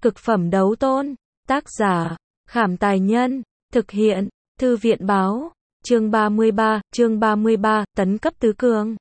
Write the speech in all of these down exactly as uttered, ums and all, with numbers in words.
Cực phẩm đấu tôn. Tác giả, Khảm Tài Nhân. Thực hiện, Thư viện Báo. Chương ba mươi ba, chương ba mươi ba, tấn cấp tứ cường.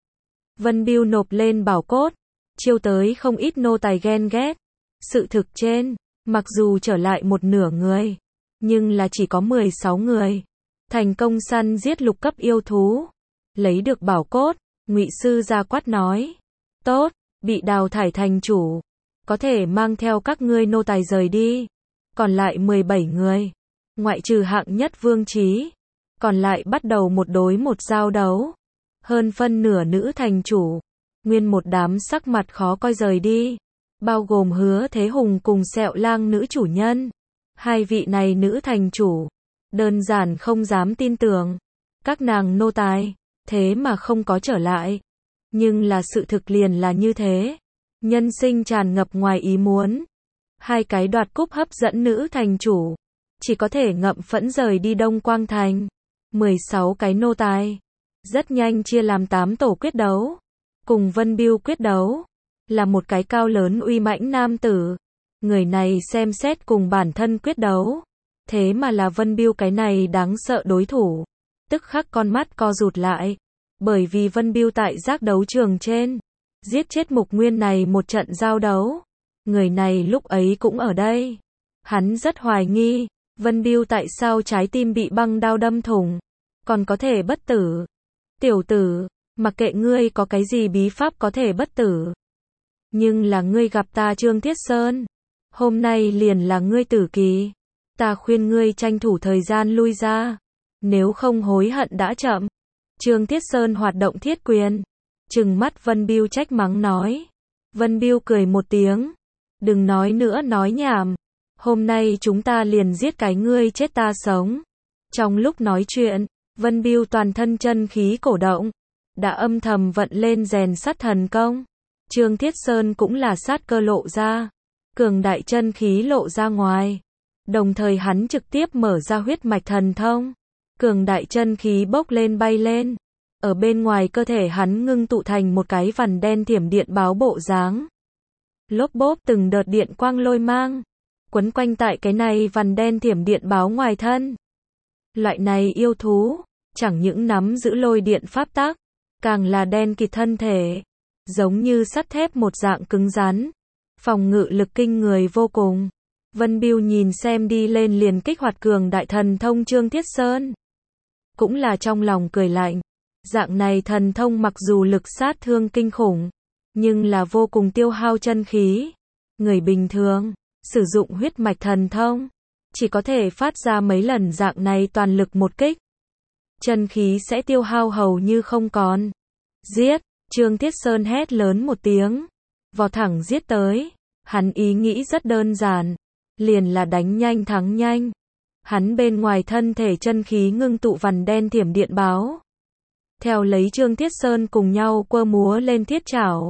Vân Bưu nộp lên bảo cốt, chiêu tới không ít nô tài ghen ghét. Sự thực trên, mặc dù trở lại một nửa người, nhưng là chỉ có mười sáu người. Thành công săn giết lục cấp yêu thú, lấy được bảo cốt, Ngụy sư ra quát nói: "Tốt, bị đào thải thành chủ, có thể mang theo các ngươi nô tài rời đi." Còn lại mười bảy người, ngoại trừ hạng nhất Vương Chí, còn lại bắt đầu một đối một giao đấu. Hơn phân nửa nữ thành chủ, nguyên một đám sắc mặt khó coi rời đi, bao gồm Hứa Thế Hùng cùng Sẹo Lang nữ chủ nhân. Hai vị này nữ thành chủ, đơn giản không dám tin tưởng, các nàng nô tài, thế mà không có trở lại. Nhưng là sự thực liền là như thế, nhân sinh tràn ngập ngoài ý muốn. Hai cái đoạt cúp hấp dẫn nữ thành chủ, chỉ có thể ngậm phẫn rời đi Đông Quang Thành. mười sáu cái nô tài, rất nhanh chia làm tám tổ quyết đấu. Cùng Vân Bưu quyết đấu, là một cái cao lớn uy mãnh nam tử. Người này xem xét cùng bản thân quyết đấu, thế mà là Vân Bưu cái này đáng sợ đối thủ. Tức khắc con mắt co rụt lại, bởi vì Vân Bưu tại giác đấu trường trên, giết chết Mục Nguyên này một trận giao đấu. Người này lúc ấy cũng ở đây. Hắn rất hoài nghi, Vân Bưu tại sao trái tim bị băng đao đâm thủng, còn có thể bất tử. Tiểu tử, mặc kệ ngươi có cái gì bí pháp có thể bất tử, nhưng là ngươi gặp ta Trương Thiết Sơn, hôm nay liền là ngươi tử kỳ. Ta khuyên ngươi tranh thủ thời gian lui ra, nếu không hối hận đã chậm. Trương Thiết Sơn hoạt động thiết quyền, trừng mắt Vân Bưu trách mắng nói. Vân Bưu cười một tiếng, đừng nói nữa nói nhảm, hôm nay chúng ta liền giết cái ngươi chết ta sống. Trong lúc nói chuyện, Vân Bưu toàn thân chân khí cổ động, đã âm thầm vận lên rèn sắt thần công. Trương Thiết Sơn cũng là sát cơ lộ ra, cường đại chân khí lộ ra ngoài, đồng thời hắn trực tiếp mở ra huyết mạch thần thông, cường đại chân khí bốc lên bay lên, ở bên ngoài cơ thể hắn ngưng tụ thành một cái vằn đen thiểm điện báo bộ dáng. Lốp bốp từng đợt điện quang lôi mang, quấn quanh tại cái này vằn đen thiểm điện báo ngoài thân. Loại này yêu thú, chẳng những nắm giữ lôi điện pháp tắc, càng là đen kịt thân thể, giống như sắt thép một dạng cứng rắn, phòng ngự lực kinh người vô cùng. Vân Bưu nhìn xem đi lên liền kích hoạt cường đại thần thông Trương Thiết Sơn, cũng là trong lòng cười lạnh. Dạng này thần thông mặc dù lực sát thương kinh khủng, nhưng là vô cùng tiêu hao chân khí. Người bình thường sử dụng huyết mạch thần thông, chỉ có thể phát ra mấy lần dạng này toàn lực một kích, chân khí sẽ tiêu hao hầu như không còn. Giết! Trương Thiết Sơn hét lớn một tiếng, vọt thẳng giết tới. Hắn ý nghĩ rất đơn giản, liền là đánh nhanh thắng nhanh. Hắn bên ngoài thân thể chân khí ngưng tụ vằn đen thiểm điện báo, theo lấy Trương Thiết Sơn cùng nhau quơ múa lên thiết trảo,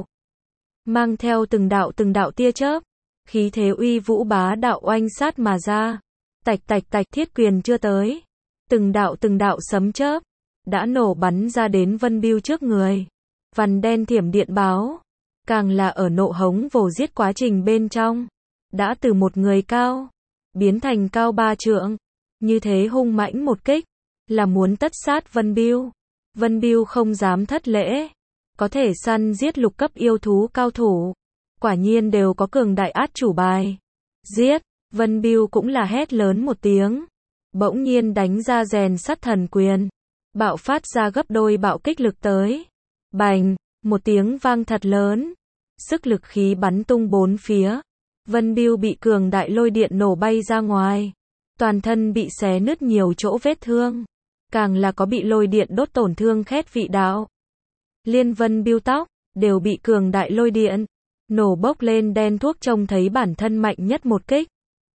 mang theo từng đạo từng đạo tia chớp, khí thế uy vũ bá đạo oanh sát mà ra. Tạch tạch tạch, thiết quyền chưa tới, từng đạo từng đạo sấm chớp đã nổ bắn ra đến Vân Bưu trước người. Vằn đen thiểm điện báo, càng là ở nộ hống vồ giết quá trình bên trong, đã từ một người cao, biến thành cao ba trượng. Như thế hung mãnh một kích, là muốn tất sát Vân Bưu. Vân Bưu không dám thất lễ, có thể săn giết lục cấp yêu thú cao thủ, quả nhiên đều có cường đại át chủ bài. Giết! Vân Bưu cũng là hét lớn một tiếng, bỗng nhiên đánh ra rèn sắt thần quyền, bạo phát ra gấp đôi bạo kích lực tới. Bành! Một tiếng vang thật lớn, sức lực khí bắn tung bốn phía. Vân Bưu bị cường đại lôi điện nổ bay ra ngoài, toàn thân bị xé nứt nhiều chỗ vết thương, càng là có bị lôi điện đốt tổn thương khét vị đạo. Liên Vân Bưu tóc đều bị cường đại lôi điện nổ bốc lên đen thuốc, trông thấy bản thân mạnh nhất một kích,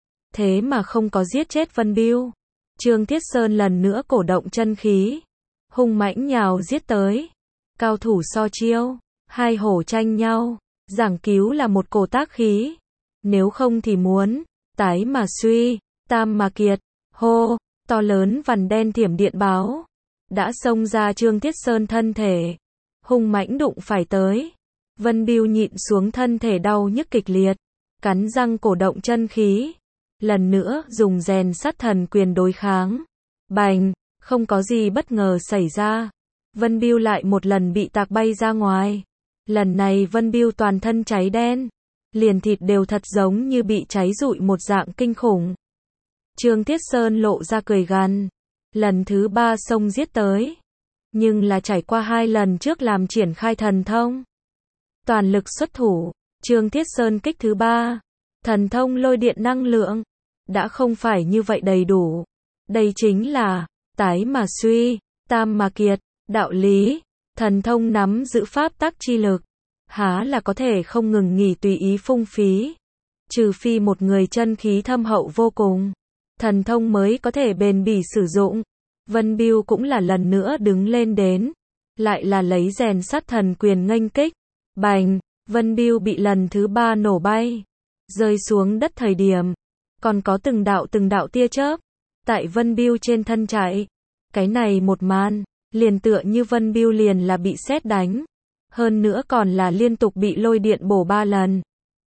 thế mà không có giết chết Vân Bưu. Trương Thiết Sơn lần nữa cổ động chân khí, hung mãnh nhào giết tới. Cao thủ so chiêu, hai hổ tranh nhau, giảng cứu là một cổ tác khí, nếu không thì muốn tái mà suy, tam mà kiệt. Hô! To lớn vằn đen thiểm điện báo đã xông ra Trương Thiết Sơn thân thể, hung mãnh đụng phải tới. Vân Bưu nhịn xuống thân thể đau nhức kịch liệt, cắn răng cổ động chân khí, lần nữa dùng rèn sắt thần quyền đối kháng. Bành, không có gì bất ngờ xảy ra. Vân Bưu lại một lần bị tạc bay ra ngoài. Lần này Vân Bưu toàn thân cháy đen, liền thịt đều thật giống như bị cháy rụi một dạng kinh khủng. Trương Thiết Sơn lộ ra cười gằn, lần thứ ba xông giết tới, nhưng là trải qua hai lần trước làm triển khai thần thông, toàn lực xuất thủ. Trương Thiết Sơn kích thứ ba, thần thông lôi điện năng lượng, đã không phải như vậy đầy đủ. Đây chính là tái mà suy, tam mà kiệt, đạo lý, thần thông nắm giữ pháp tắc chi lực, há là có thể không ngừng nghỉ tùy ý phung phí. Trừ phi một người chân khí thâm hậu vô cùng, thần thông mới có thể bền bỉ sử dụng. Vân Bưu cũng là lần nữa đứng lên đến, lại là lấy rèn sắt thần quyền nghênh kích. Bành, Vân Bưu bị lần thứ ba nổ bay, rơi xuống đất thời điểm, còn có từng đạo từng đạo tia chớp tại Vân Bưu trên thân chạy. Cái này một màn, liền tựa như Vân Bưu liền là bị sét đánh, hơn nữa còn là liên tục bị lôi điện bổ ba lần.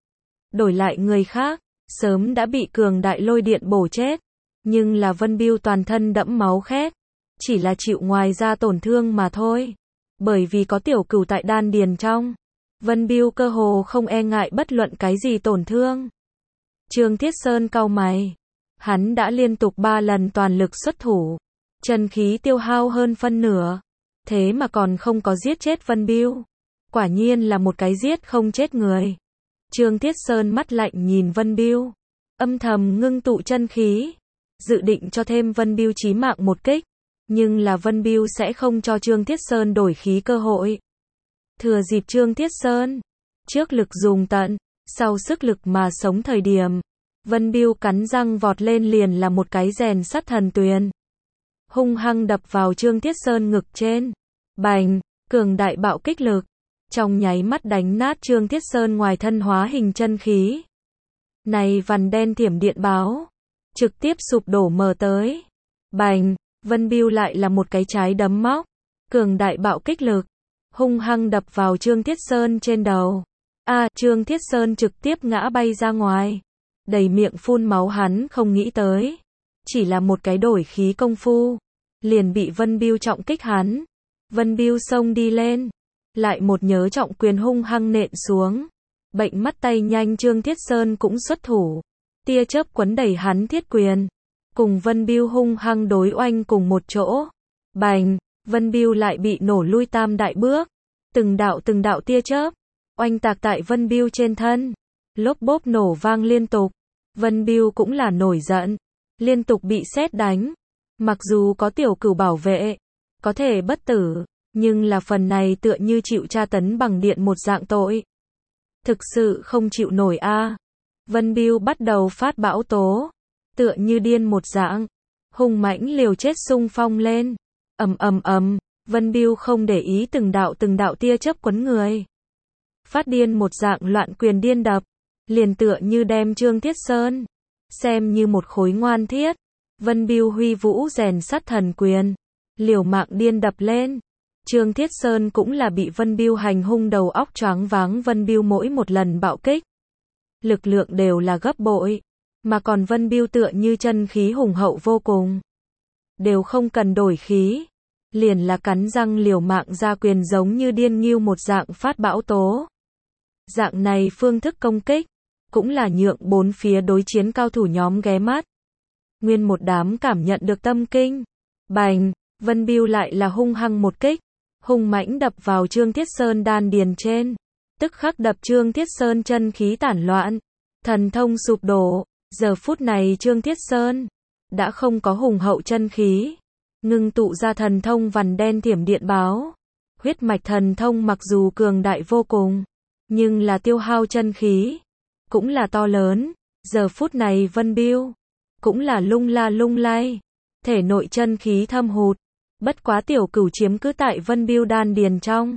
Đổi lại người khác, sớm đã bị cường đại lôi điện bổ chết, nhưng là Vân Bưu toàn thân đẫm máu khét, chỉ là chịu ngoài ra tổn thương mà thôi. Bởi vì có tiểu cửu tại đan điền trong, Vân Bưu cơ hồ không e ngại bất luận cái gì tổn thương. Trương Thiết Sơn cau mày, hắn đã liên tục ba lần toàn lực xuất thủ, chân khí tiêu hao hơn phân nửa, thế mà còn không có giết chết Vân Bưu. Quả nhiên là một cái giết không chết người. Trương Thiết Sơn mắt lạnh nhìn Vân Bưu, âm thầm ngưng tụ chân khí, dự định cho thêm Vân Bưu chí mạng một kích, nhưng là Vân Bưu sẽ không cho Trương Thiết Sơn đổi khí cơ hội. Thừa dịp Trương Thiết Sơn trước lực dùng tận, sau sức lực mà sống thời điểm, Vân Bưu cắn răng vọt lên liền là một cái rèn sắt thần tuyền, hung hăng đập vào Trương Thiết Sơn ngực trên. Bành, cường đại bạo kích lực, trong nháy mắt đánh nát Trương Thiết Sơn ngoài thân hóa hình chân khí. Này vằn đen thiểm điện báo, trực tiếp sụp đổ mờ tới. Bành, Vân Bưu lại là một cái trái đấm móc, cường đại bạo kích lực, hung hăng đập vào Trương Thiết Sơn trên đầu. A, à, Trương Thiết Sơn trực tiếp ngã bay ra ngoài, đầy miệng phun máu. Hắn không nghĩ tới, chỉ là một cái đổi khí công phu, liền bị Vân Bưu trọng kích hắn. Vân Bưu xông đi lên, lại một nhớ trọng quyền hung hăng nện xuống. Bệnh mắt tay nhanh Trương Thiết Sơn cũng xuất thủ, tia chớp quấn đẩy hắn thiết quyền, cùng Vân Bưu hung hăng đối oanh cùng một chỗ. Bành, Vân Bưu lại bị nổ lui tam đại bước, từng đạo từng đạo tia chớp oanh tạc tại Vân Bưu trên thân, lốp bốp nổ vang liên tục. Vân Bưu cũng là nổi giận, liên tục bị sét đánh. Mặc dù có tiểu cửu bảo vệ, có thể bất tử, nhưng là phần này tựa như chịu tra tấn bằng điện một dạng tội. Thực sự không chịu nổi a. À. Vân Bưu bắt đầu phát bão tố, tựa như điên một dạng, hung mãnh liều chết xung phong lên. Ầm ầm ầm, Vân Bưu không để ý từng đạo từng đạo tia chớp quấn người, phát điên một dạng loạn quyền điên đập, liền tựa như đem Trương Thiết Sơn xem như một khối ngoan thiết. Vân Bưu huy vũ rèn sắt thần quyền, liều mạng điên đập lên. Trương Thiết Sơn cũng là bị Vân Bưu hành hung đầu óc choáng váng. Vân Bưu mỗi một lần bạo kích, lực lượng đều là gấp bội, mà còn Vân Bưu tựa như chân khí hùng hậu vô cùng, đều không cần đổi khí, liền là cắn răng liều mạng ra quyền giống như điên nghiêu một dạng phát bão tố. Dạng này phương thức công kích, cũng là nhượng bốn phía đối chiến cao thủ nhóm ghé mắt. Nguyên một đám cảm nhận được tâm kinh. Bành, Vân Bưu lại là hung hăng một kích, hung mãnh đập vào Trương Thiết Sơn đan điền trên, tức khắc đập Trương Thiết Sơn chân khí tản loạn, thần thông sụp đổ. Giờ phút này Trương Thiết Sơn đã không có hùng hậu chân khí, ngưng tụ ra thần thông vằn đen thiểm điện báo. Huyết mạch thần thông mặc dù cường đại vô cùng, nhưng là tiêu hao chân khí cũng là to lớn. Giờ phút này Vân Bưu cũng là lung la lung lay, thể nội chân khí thâm hụt, bất quá tiểu cửu chiếm cứ tại Vân Bưu đan điền trong.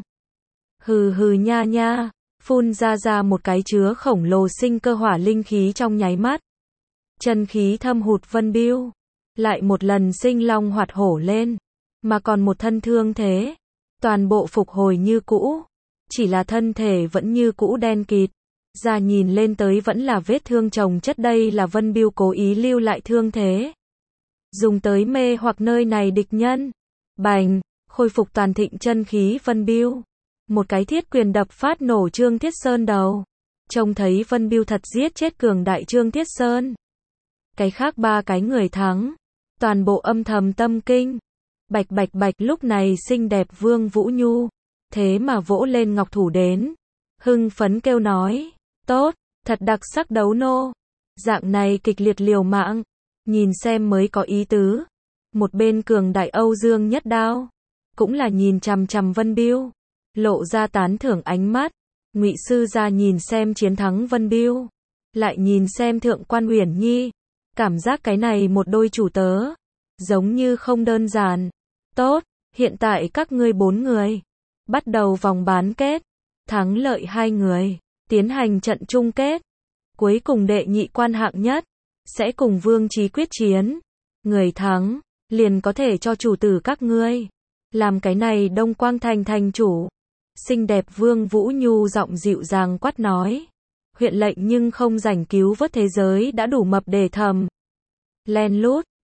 Hừ hừ nha nha, phun ra ra một cái chứa khổng lồ sinh cơ hỏa linh khí trong nháy mắt. Chân khí thâm hụt Vân Bưu lại một lần sinh long hoạt hổ lên, mà còn một thân thương thế, toàn bộ phục hồi như cũ, chỉ là thân thể vẫn như cũ đen kịt, ra nhìn lên tới vẫn là vết thương chồng chất, đây là Vân Biêu cố ý lưu lại thương thế. Dùng tới mê hoặc nơi này địch nhân. Bành, khôi phục toàn thịnh chân khí Vân Biêu. Một cái thiết quyền đập phát nổ Trương Thiết Sơn đầu. Trông thấy Vân Biêu thật giết chết cường đại Trương Thiết Sơn. Cái khác ba cái người thắng. Toàn bộ âm thầm tâm kinh. Bạch bạch bạch, lúc này xinh đẹp Vương Vũ Nhu. Thế mà vỗ lên ngọc thủ đến. Hưng phấn kêu nói. Tốt, thật đặc sắc đấu nô. Dạng này kịch liệt liều mạng. Nhìn xem mới có ý tứ. Một bên cường đại Âu Dương Nhất Đao. Cũng là nhìn chằm chằm Vân Biêu. Lộ ra tán thưởng ánh mắt. Ngụy sư gia nhìn xem chiến thắng Vân Biêu. Lại nhìn xem thượng quan Uyển Nhi. Cảm giác cái này một đôi chủ tớ. Giống như không đơn giản. Tốt, hiện tại các ngươi bốn người. Bắt đầu vòng bán kết. Thắng lợi hai người. Tiến hành trận chung kết. Cuối cùng đệ nhị quan hạng nhất. Sẽ cùng Vương Chí quyết chiến. Người thắng. Liền có thể cho chủ tử các ngươi. Làm cái này Đông Quang Thành thành chủ. Xinh đẹp Vương Vũ Nhu giọng dịu dàng quát nói. Huyện lệnh nhưng không rảnh cứu vớt thế giới đã đủ mập để thầm. Len lút.